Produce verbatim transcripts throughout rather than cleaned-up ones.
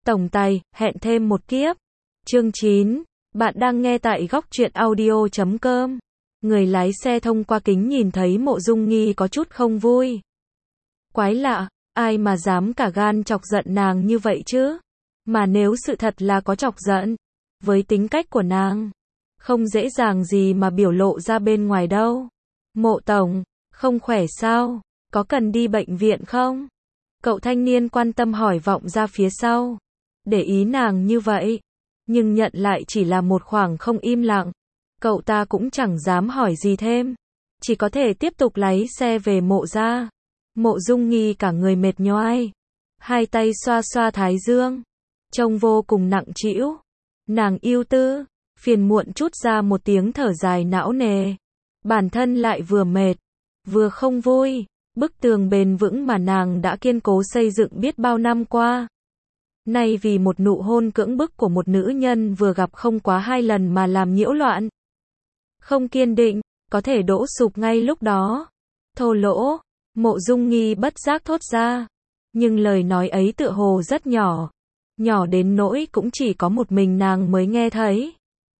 Tổng tài, hẹn thêm một kiếp. Chương chín. Bạn đang nghe tại góc truyện audio chấm com. Người lái xe thông qua kính nhìn thấy Mộ Dung Nghi có chút không vui. Quái lạ, ai mà dám cả gan chọc giận nàng như vậy chứ? Mà nếu sự thật là có chọc giận, với tính cách của nàng, không dễ dàng gì mà biểu lộ ra bên ngoài đâu. Mộ tổng, không khỏe sao? Có cần đi bệnh viện không? Cậu thanh niên quan tâm hỏi vọng ra phía sau. Để ý nàng như vậy, nhưng nhận lại chỉ là một khoảng không im lặng. Cậu ta cũng chẳng dám hỏi gì thêm, chỉ có thể tiếp tục lái xe về Mộ gia. Mộ Dung Nghi cả người mệt nhoài, hai tay xoa xoa thái dương, trông vô cùng nặng trĩu. Nàng ưu tư, phiền muộn trút ra một tiếng thở dài não nề. Bản thân lại vừa mệt, vừa không vui. Bức tường bền vững mà nàng đã kiên cố xây dựng biết bao năm qua, nay vì một nụ hôn cưỡng bức của một nữ nhân vừa gặp không quá hai lần mà làm nhiễu loạn. Không kiên định, có thể đổ sụp ngay lúc đó. Thô lỗ, Mộ Dung Nghi bất giác thốt ra, nhưng lời nói ấy tựa hồ rất nhỏ, nhỏ đến nỗi cũng chỉ có một mình nàng mới nghe thấy.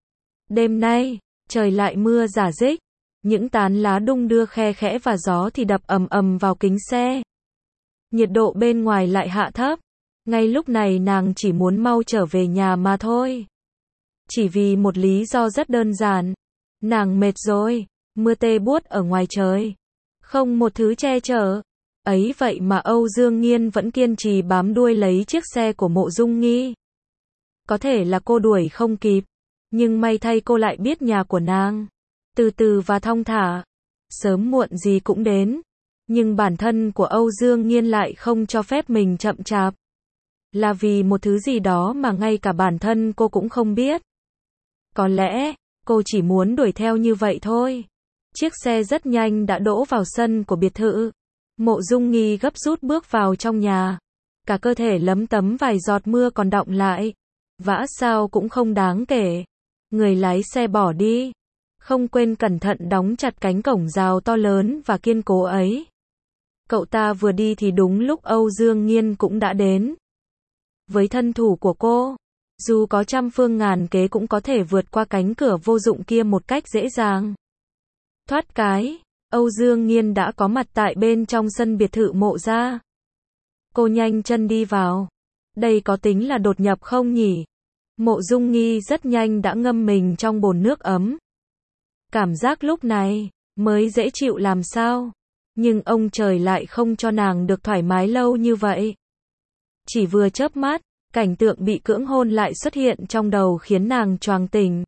Đêm nay, trời lại mưa rả rích, những tán lá đung đưa khe khẽ và gió thì đập ầm ầm vào kính xe. Nhiệt độ bên ngoài lại hạ thấp, ngay lúc này nàng chỉ muốn mau trở về nhà mà thôi. Chỉ vì một lý do rất đơn giản, nàng mệt rồi, mưa tê buốt ở ngoài trời, không một thứ che chở. Ấy vậy mà Âu Dương Nghiên vẫn kiên trì bám đuôi lấy chiếc xe của Mộ Dung Nghi. Có thể là cô đuổi không kịp, nhưng may thay cô lại biết nhà của nàng. Từ từ và thong thả, sớm muộn gì cũng đến. Nhưng bản thân của Âu Dương Nghiên lại không cho phép mình chậm chạp. Là vì một thứ gì đó mà ngay cả bản thân cô cũng không biết. Có lẽ, cô chỉ muốn đuổi theo như vậy thôi. Chiếc xe rất nhanh đã đỗ vào sân của biệt thự. Mộ Dung Nghi gấp rút bước vào trong nhà. Cả cơ thể lấm tấm vài giọt mưa còn đọng lại. Vã sao cũng không đáng kể. Người lái xe bỏ đi, không quên cẩn thận đóng chặt cánh cổng rào to lớn và kiên cố ấy. Cậu ta vừa đi thì đúng lúc Âu Dương Nghiên cũng đã đến. Với thân thủ của cô, dù có trăm phương ngàn kế cũng có thể vượt qua cánh cửa vô dụng kia một cách dễ dàng. Thoát cái, Âu Dương Nghiên đã có mặt tại bên trong sân biệt thự Mộ gia. Cô nhanh chân đi vào. Đây có tính là đột nhập không nhỉ? Mộ Dung Nghi rất nhanh đã ngâm mình trong bồn nước ấm. Cảm giác lúc này mới dễ chịu làm sao. Nhưng ông trời lại không cho nàng được thoải mái lâu như vậy. Chỉ vừa chớp mắt, cảnh tượng bị cưỡng hôn lại xuất hiện trong đầu khiến nàng choàng tỉnh.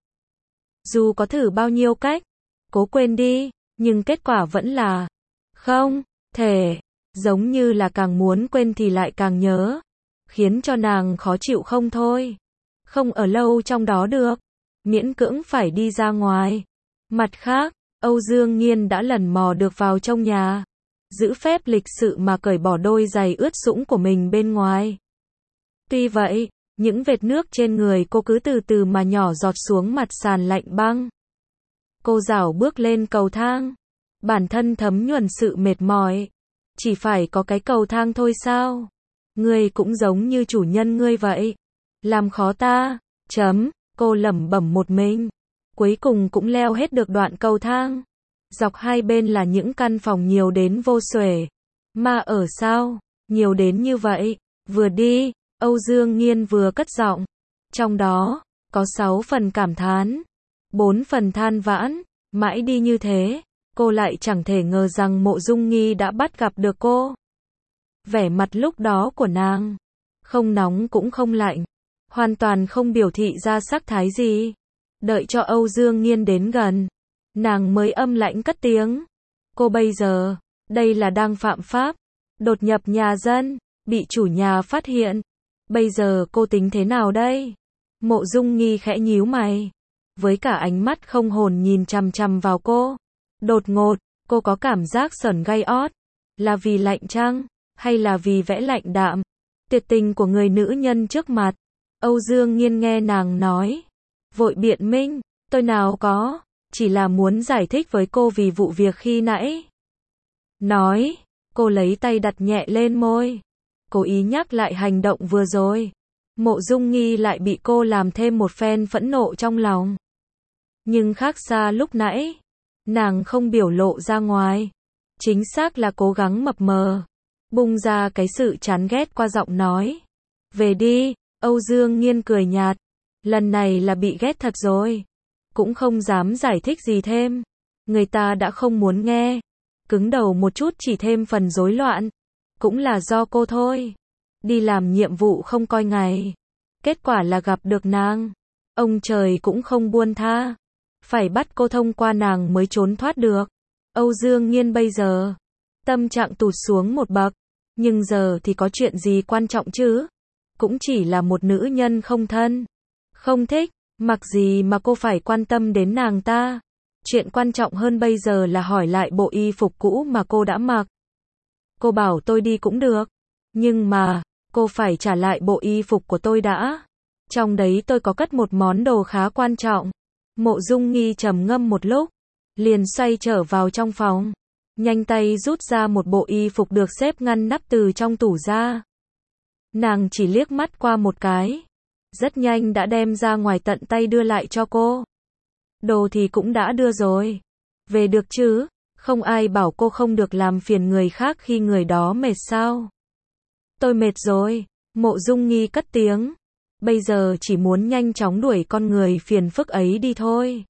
Dù có thử bao nhiêu cách, cố quên đi, nhưng kết quả vẫn là không thể. Giống như là càng muốn quên thì lại càng nhớ, khiến cho nàng khó chịu không thôi. Không ở lâu trong đó được, miễn cưỡng phải đi ra ngoài. Mặt khác, Âu Dương Nghiên đã lần mò được vào trong nhà, giữ phép lịch sự mà cởi bỏ đôi giày ướt sũng của mình bên ngoài. Tuy vậy, những vệt nước trên người cô cứ từ từ mà nhỏ giọt xuống mặt sàn lạnh băng. Cô rảo bước lên cầu thang, bản thân thấm nhuần sự mệt mỏi. Chỉ phải có cái cầu thang thôi sao? Ngươi cũng giống như chủ nhân ngươi vậy. Làm khó ta, chấm, cô lẩm bẩm một mình. Cuối cùng cũng leo hết được đoạn cầu thang. Dọc hai bên là những căn phòng nhiều đến vô xuể. Mà ở sao? Nhiều đến như vậy. Vừa đi, Âu Dương Nghiên vừa cất giọng. Trong đó, có sáu phần cảm thán, bốn phần than vãn. Mãi đi như thế, cô lại chẳng thể ngờ rằng Mộ Dung Nghi đã bắt gặp được cô. Vẻ mặt lúc đó của nàng, không nóng cũng không lạnh, hoàn toàn không biểu thị ra sắc thái gì. Đợi cho Âu Dương Nghiên đến gần, nàng mới âm lãnh cất tiếng. Cô bây giờ, đây là đang phạm pháp, đột nhập nhà dân, bị chủ nhà phát hiện. Bây giờ cô tính thế nào đây? Mộ Dung Nghi khẽ nhíu mày, với cả ánh mắt không hồn nhìn chằm chằm vào cô. Đột ngột, cô có cảm giác sởn gai óc. Là vì lạnh chăng? Hay là vì vẻ lạnh đạm, tuyệt tình của người nữ nhân trước mặt? Âu Dương Nghiên nghe nàng nói, vội biện minh, tôi nào có, chỉ là muốn giải thích với cô vì vụ việc khi nãy. Nói, cô lấy tay đặt nhẹ lên môi, cố ý nhắc lại hành động vừa rồi. Mộ Dung Nghi lại bị cô làm thêm một phen phẫn nộ trong lòng. Nhưng khác xa lúc nãy, nàng không biểu lộ ra ngoài. Chính xác là cố gắng mập mờ, bung ra cái sự chán ghét qua giọng nói. Về đi, Âu Dương Nghiên cười nhạt. Lần này là bị ghét thật rồi. Cũng không dám giải thích gì thêm. Người ta đã không muốn nghe. Cứng đầu một chút chỉ thêm phần rối loạn. Cũng là do cô thôi. Đi làm nhiệm vụ không coi ngày. Kết quả là gặp được nàng. Ông trời cũng không buông tha. Phải bắt cô thông qua nàng mới trốn thoát được. Âu Dương Nghiên bây giờ, tâm trạng tụt xuống một bậc. Nhưng giờ thì có chuyện gì quan trọng chứ? Cũng chỉ là một nữ nhân không thân, không thích, mặc gì mà cô phải quan tâm đến nàng ta. Chuyện quan trọng hơn bây giờ là hỏi lại bộ y phục cũ mà cô đã mặc. Cô bảo tôi đi cũng được. Nhưng mà, cô phải trả lại bộ y phục của tôi đã. Trong đấy tôi có cất một món đồ khá quan trọng. Mộ Dung Nghi trầm ngâm một lúc, liền xoay trở vào trong phòng. Nhanh tay rút ra một bộ y phục được xếp ngăn nắp từ trong tủ ra. Nàng chỉ liếc mắt qua một cái, rất nhanh đã đem ra ngoài tận tay đưa lại cho cô. Đồ thì cũng đã đưa rồi. Về được chứ, không ai bảo cô không được làm phiền người khác khi người đó mệt sao. Tôi mệt rồi, Mộ Dung Nghi cất tiếng. Bây giờ chỉ muốn nhanh chóng đuổi con người phiền phức ấy đi thôi.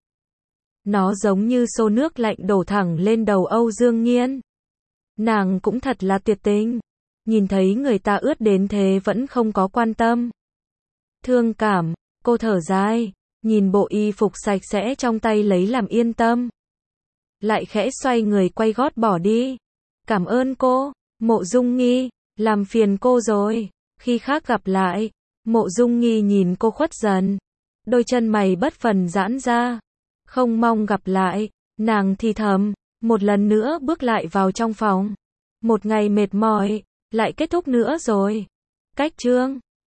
Nó giống như xô nước lạnh đổ thẳng lên đầu Âu Dương Nghiên. Nàng cũng thật là tuyệt tình. Nhìn thấy người ta ướt đến thế vẫn không có quan tâm. Thương cảm, cô thở dài, nhìn bộ y phục sạch sẽ trong tay lấy làm yên tâm. Lại khẽ xoay người quay gót bỏ đi. Cảm ơn cô, Mộ Dung Nghi, làm phiền cô rồi. Khi khác gặp lại, Mộ Dung Nghi nhìn cô khuất dần. Đôi chân mày bất phần giãn ra. Không mong gặp lại, nàng thì thầm, một lần nữa bước lại vào trong phòng. Một ngày mệt mỏi, lại kết thúc nữa rồi. Cách chương